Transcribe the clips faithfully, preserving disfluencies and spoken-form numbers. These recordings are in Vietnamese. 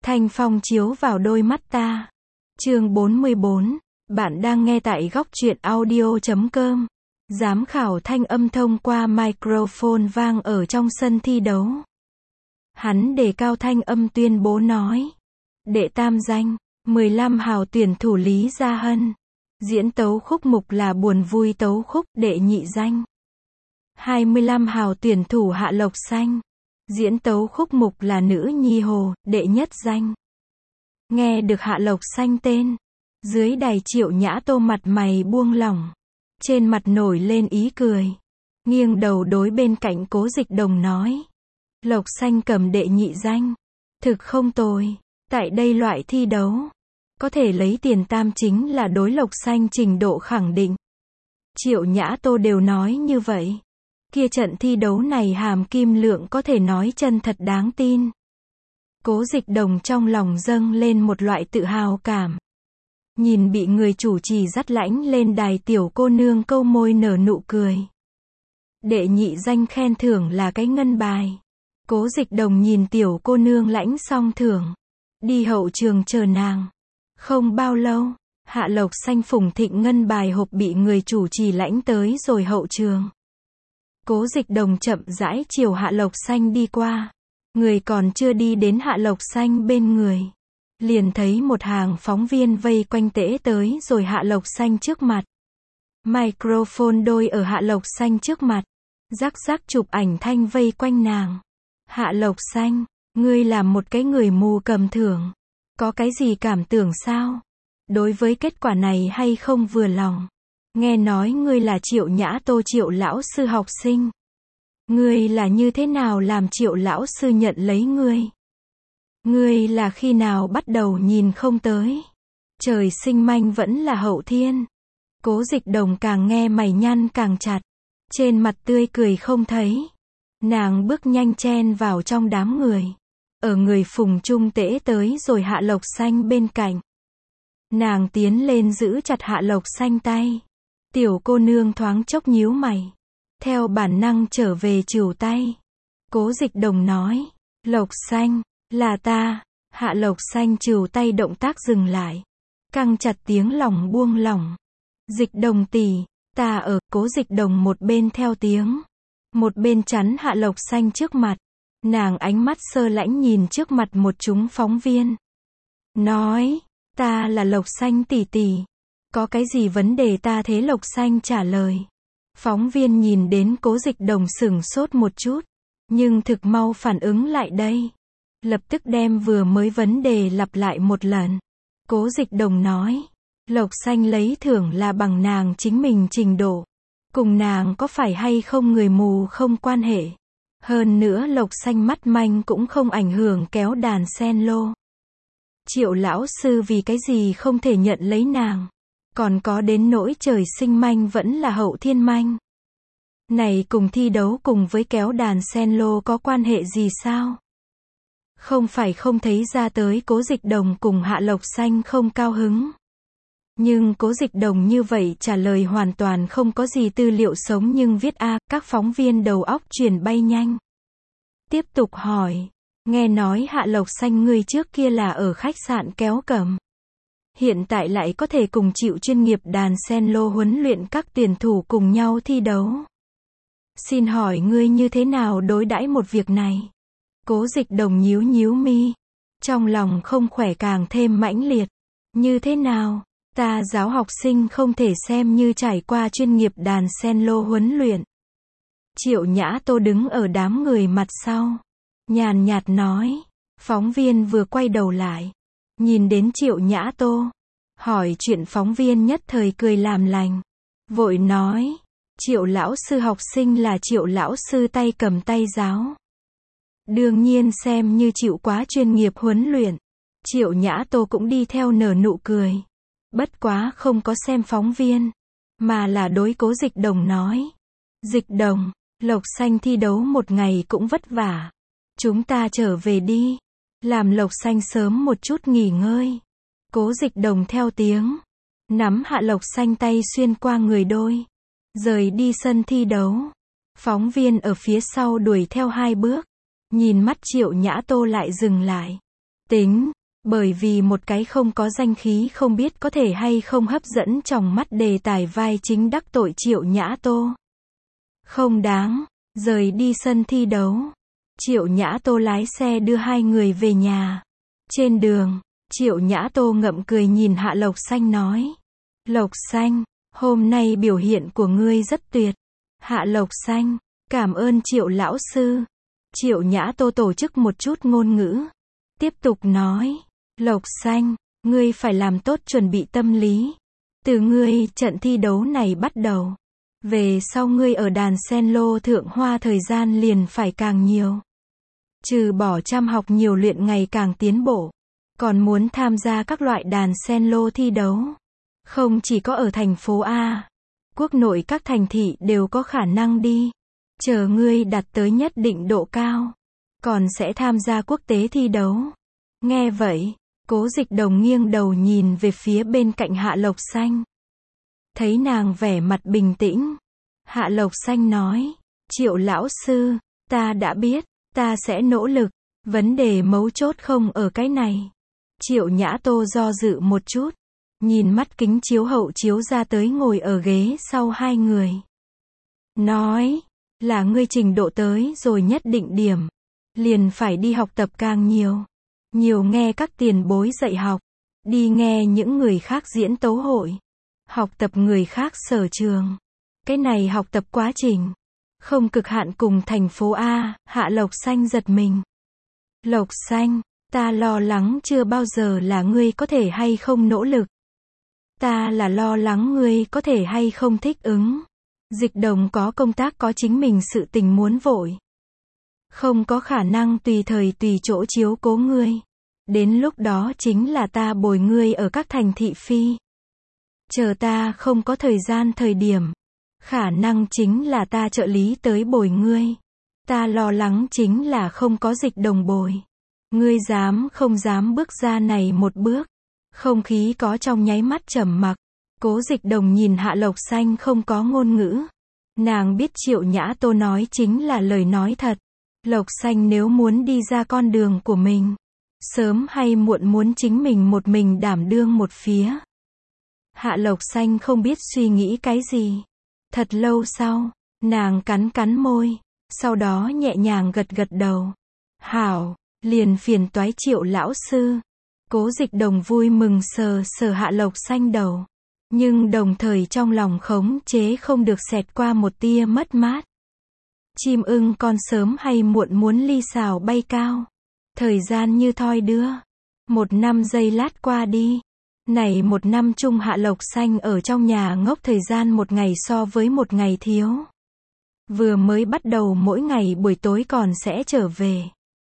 Thanh phong chiếu vào đôi mắt ta. Chương bốn mươi bốn. Bạn đang nghe tại góc truyện audio chấm com. Giám khảo thanh âm thông qua microphone vang ở trong sân thi đấu. Hắn đề cao thanh âm tuyên bố nói. Đệ tam danh, mười lăm hào tuyển thủ Lý Gia Hân. Diễn tấu khúc mục là Buồn Vui tấu khúc. Đệ nhị danh, hai mươi lăm hào tuyển thủ Hạ Lộc Xanh. Diễn tấu khúc mục là Nữ Nhi Hồ. Đệ nhất danh. Nghe được Hạ Lộc Xanh tên, dưới đài Triệu Nhã Tô mặt mày buông lỏng, trên mặt nổi lên ý cười, nghiêng đầu đối bên cạnh Cố Dịch Đồng nói. Lộc Xanh cầm đệ nhị danh, thực không tồi. Tại đây loại thi đấu, có thể lấy tiền tam chính là đối Lộc Xanh trình độ khẳng định. Triệu Nhã Tô đều nói như vậy. Kia trận thi đấu này hàm kim lượng có thể nói chân thật đáng tin. Cố Dịch Đồng trong lòng dâng lên một loại tự hào cảm. Nhìn bị người chủ trì dắt lãnh lên đài tiểu cô nương câu môi nở nụ cười. Đệ nhị danh khen thưởng là cái ngân bài. Cố Dịch Đồng nhìn tiểu cô nương lãnh xong thưởng, đi hậu trường chờ nàng. Không bao lâu, Hạ Lộc Xanh phủng thịnh ngân bài hộp bị người chủ trì lãnh tới rồi hậu trường. Cố Dịch Đồng chậm rãi chiều Hạ Lộc Xanh đi qua. Người còn chưa đi đến Hạ Lộc Xanh bên người, liền thấy một hàng phóng viên vây quanh tễ tới rồi Hạ Lộc Xanh trước mặt. Microphone đôi ở Hạ Lộc Xanh trước mặt, rắc rắc chụp ảnh thanh vây quanh nàng. Hạ Lộc Xanh, ngươi làm một cái người mù cầm thưởng, có cái gì cảm tưởng sao? Đối với kết quả này hay không vừa lòng? Nghe nói ngươi là Triệu Nhã Tô Triệu lão sư học sinh. Ngươi là như thế nào làm Triệu lão sư nhận lấy ngươi? Ngươi là khi nào bắt đầu nhìn không tới? Trời sinh manh vẫn là hậu thiên. Cố Dịch Đồng càng nghe mày nhăn càng chặt, trên mặt tươi cười không thấy. Nàng bước nhanh chen vào trong đám người, ở người phùng trung tễ tới rồi Hạ Lộc Xanh bên cạnh. Nàng tiến lên giữ chặt Hạ Lộc Xanh tay. Tiểu cô nương thoáng chốc nhíu mày, theo bản năng trở về trìu tay. Cố Dịch Đồng nói, Lộc Xanh, là ta. Hạ Lộc Xanh trìu tay động tác dừng lại, căng chặt tiếng lòng buông lỏng. Dịch Đồng tỷ, ta ở. Cố Dịch Đồng một bên theo tiếng, một bên chắn Hạ Lộc Xanh trước mặt. Nàng ánh mắt sơ lãnh nhìn trước mặt một chúng phóng viên, nói, ta là Lộc Xanh tỷ tỷ, có cái gì vấn đề ta thế? Lộc Xanh trả lời. Phóng viên nhìn đến Cố Dịch Đồng sửng sốt một chút, nhưng thực mau phản ứng lại đây, lập tức đem vừa mới vấn đề lặp lại một lần. Cố Dịch Đồng nói, Lộc Xanh lấy thưởng là bằng nàng chính mình trình độ, cùng nàng có phải hay không người mù không quan hệ. Hơn nữa Lộc Xanh mắt manh cũng không ảnh hưởng kéo đàn cello. Triệu lão sư vì cái gì không thể nhận lấy nàng? Còn có đến nỗi trời sinh manh vẫn là hậu thiên manh. Này cùng thi đấu cùng với kéo đàn cello có quan hệ gì sao? Không phải không thấy ra tới Cố Dịch Đồng cùng Hạ Lộc Xanh không cao hứng. Nhưng Cố Dịch Đồng như vậy trả lời hoàn toàn không có gì tư liệu sống nhưng viết a, các phóng viên đầu óc chuyển bay nhanh. Tiếp tục hỏi, nghe nói Hạ Lộc Xanh ngươi trước kia là ở khách sạn kéo cẩm, hiện tại lại có thể cùng chịu chuyên nghiệp đàn cello huấn luyện các tuyển thủ cùng nhau thi đấu. Xin hỏi ngươi như thế nào đối đãi một việc này? Cố Dịch Đồng nhíu nhíu mi, trong lòng không khỏe càng thêm mãnh liệt. Như thế nào? Ta giáo học sinh không thể xem như trải qua chuyên nghiệp đàn cello huấn luyện. Triệu Nhã Tô đứng ở đám người mặt sau, nhàn nhạt nói. Phóng viên vừa quay đầu lại, nhìn đến Triệu Nhã Tô, hỏi chuyện phóng viên nhất thời cười làm lành, vội nói, Triệu lão sư học sinh là Triệu lão sư tay cầm tay giáo. Đương nhiên xem như chịu quá chuyên nghiệp huấn luyện. Triệu Nhã Tô cũng đi theo nở nụ cười. Bất quá không có xem phóng viên, mà là đối Cố Dịch Đồng nói. Dịch Đồng, Lộc Xanh thi đấu một ngày cũng vất vả. Chúng ta trở về đi. Làm Lộc Xanh sớm một chút nghỉ ngơi. Cố Dịch Đồng theo tiếng, nắm Hạ Lộc Xanh tay xuyên qua người đôi, rời đi sân thi đấu. Phóng viên ở phía sau đuổi theo hai bước, nhìn mắt Triệu Nhã Tô lại dừng lại. Tính, Bởi vì một cái không có danh khí không biết có thể hay không hấp dẫn trong mắt đề tài vai chính đắc tội Triệu Nhã Tô. Không đáng. Rời đi sân thi đấu. Triệu Nhã Tô lái xe đưa hai người về nhà. Trên đường, Triệu Nhã Tô ngậm cười nhìn Hạ Lộc Xanh nói. Lộc Xanh, hôm nay biểu hiện của ngươi rất tuyệt. Hạ Lộc Xanh, cảm ơn Triệu lão sư. Triệu Nhã Tô tổ chức một chút ngôn ngữ. Tiếp tục nói. Lộc Xanh, ngươi phải làm tốt chuẩn bị tâm lý. Từ ngươi trận thi đấu này bắt đầu. Về sau ngươi ở đàn sen lô thượng hoa thời gian liền phải càng nhiều. Trừ bỏ chăm học nhiều luyện ngày càng tiến bộ. Còn muốn tham gia các loại đàn sen lô thi đấu. Không chỉ có ở thành phố A. Quốc nội các thành thị đều có khả năng đi. Chờ ngươi đạt tới nhất định độ cao. Còn sẽ tham gia quốc tế thi đấu. Nghe vậy, Cố Dịch Đồng nghiêng đầu nhìn về phía bên cạnh Hạ Lộc Xanh. Thấy nàng vẻ mặt bình tĩnh. Hạ Lộc Xanh nói. Triệu lão sư, ta đã biết, ta sẽ nỗ lực. Vấn đề mấu chốt không ở cái này. Triệu Nhã Tô do dự một chút. Nhìn mắt kính chiếu hậu chiếu ra tới ngồi ở ghế sau hai người. Nói, là ngươi trình độ tới rồi nhất định điểm. Liền phải đi học tập càng nhiều. Nhiều nghe các tiền bối dạy học. Đi nghe những người khác diễn tấu hội. Học tập người khác sở trường. Cái này học tập quá trình. Không cực hạn cùng thành phố A. Hạ Lộc Xanh giật mình. Lộc Xanh, ta lo lắng chưa bao giờ là ngươi có thể hay không nỗ lực. Ta là lo lắng ngươi có thể hay không thích ứng. Dịch Đồng có công tác có chính mình sự tình muốn vội. Không có khả năng tùy thời tùy chỗ chiếu cố ngươi. Đến lúc đó chính là ta bồi ngươi ở các thành thị phi. Chờ ta không có thời gian thời điểm. Khả năng chính là ta trợ lý tới bồi ngươi. Ta lo lắng chính là không có Dịch Đồng bồi. Ngươi dám không dám bước ra này một bước. Không khí có trong nháy mắt trầm mặc. Cố Dịch Đồng nhìn Hạ Lộc Xanh không có ngôn ngữ. Nàng biết Triệu Nhã Tô nói chính là lời nói thật. Lộc Xanh nếu muốn đi ra con đường của mình. Sớm hay muộn muốn chính mình một mình đảm đương một phía. Hạ Lộc Xanh không biết suy nghĩ cái gì. Thật lâu sau, nàng cắn cắn môi. Sau đó nhẹ nhàng gật gật đầu. Hảo, liền phiền toái Triệu lão sư. Cố Dịch Đồng vui mừng sờ sờ Hạ Lộc Xanh đầu. Nhưng đồng thời trong lòng khống chế không được xẹt qua một tia mất mát. Chim ưng con sớm hay muộn muốn ly xào bay cao. Thời gian như thoi đưa. Một năm giây lát qua đi. Này một năm chung Hạ Lộc Xanh ở trong nhà ngốc thời gian một ngày so với một ngày thiếu. Vừa mới bắt đầu mỗi ngày buổi tối còn sẽ trở về.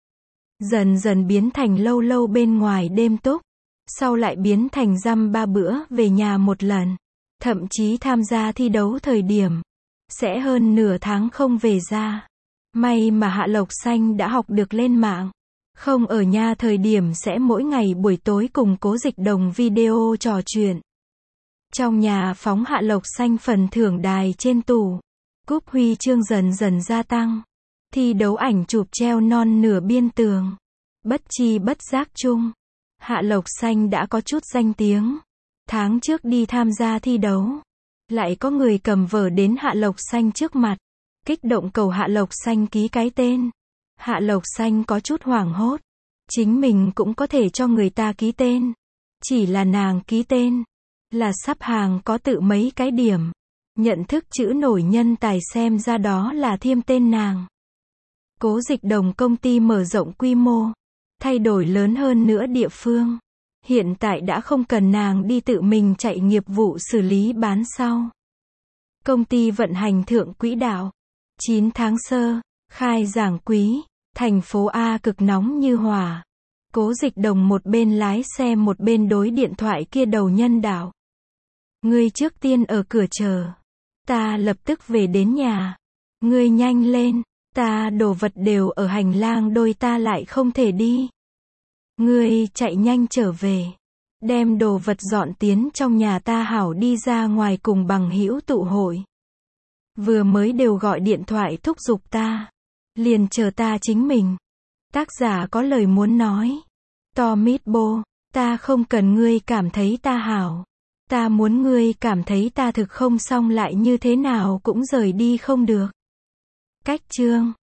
Dần dần biến thành lâu lâu bên ngoài đêm túc. Sau lại biến thành dăm ba bữa về nhà một lần. Thậm chí tham gia thi đấu thời điểm. Sẽ hơn nửa tháng không về ra. May mà Hạ Lộc Xanh đã học được lên mạng. Không ở nhà thời điểm sẽ mỗi ngày buổi tối cùng Cố Dịch Đồng video trò chuyện. Trong nhà phóng Hạ Lộc Xanh phần thưởng đài trên tủ. Cúp huy chương dần dần gia tăng. Thi đấu ảnh chụp treo non nửa biên tường. Bất chi bất giác chung. Hạ Lộc Xanh đã có chút danh tiếng. Tháng trước đi tham gia thi đấu. Lại có người cầm vở đến Hạ Lộc Xanh trước mặt. Kích động cầu Hạ Lộc Xanh ký cái tên. Hạ Lộc Xanh có chút hoảng hốt. Chính mình cũng có thể cho người ta ký tên. Chỉ là nàng ký tên. Là sắp hàng có tự mấy cái điểm. Nhận thức chữ nổi nhân tài xem ra đó là thiêm tên nàng. Cố Dịch Đồng công ty mở rộng quy mô. Thay đổi lớn hơn nữa địa phương. Hiện tại đã không cần nàng đi tự mình chạy nghiệp vụ xử lý bán sau. Công ty vận hành thượng quỹ đạo. chín tháng sơ, khai giảng quý, thành phố A cực nóng như hỏa. Cố Dịch Đồng một bên lái xe một bên đối điện thoại kia đầu nhân đạo. Ngươi trước tiên ở cửa chờ. Ta lập tức về đến nhà. Ngươi nhanh lên, ta đồ vật đều ở hành lang đôi ta lại không thể đi. Ngươi chạy nhanh trở về. Đem đồ vật dọn tiến trong nhà ta hảo đi ra ngoài cùng bằng hữu tụ hội. Vừa mới đều gọi điện thoại thúc giục ta. Liền chờ ta chính mình. Tác giả có lời muốn nói. To Mít Bô. Ta không cần ngươi cảm thấy ta hảo. Ta muốn ngươi cảm thấy ta thực không xong lại như thế nào cũng rời đi không được. Cách chương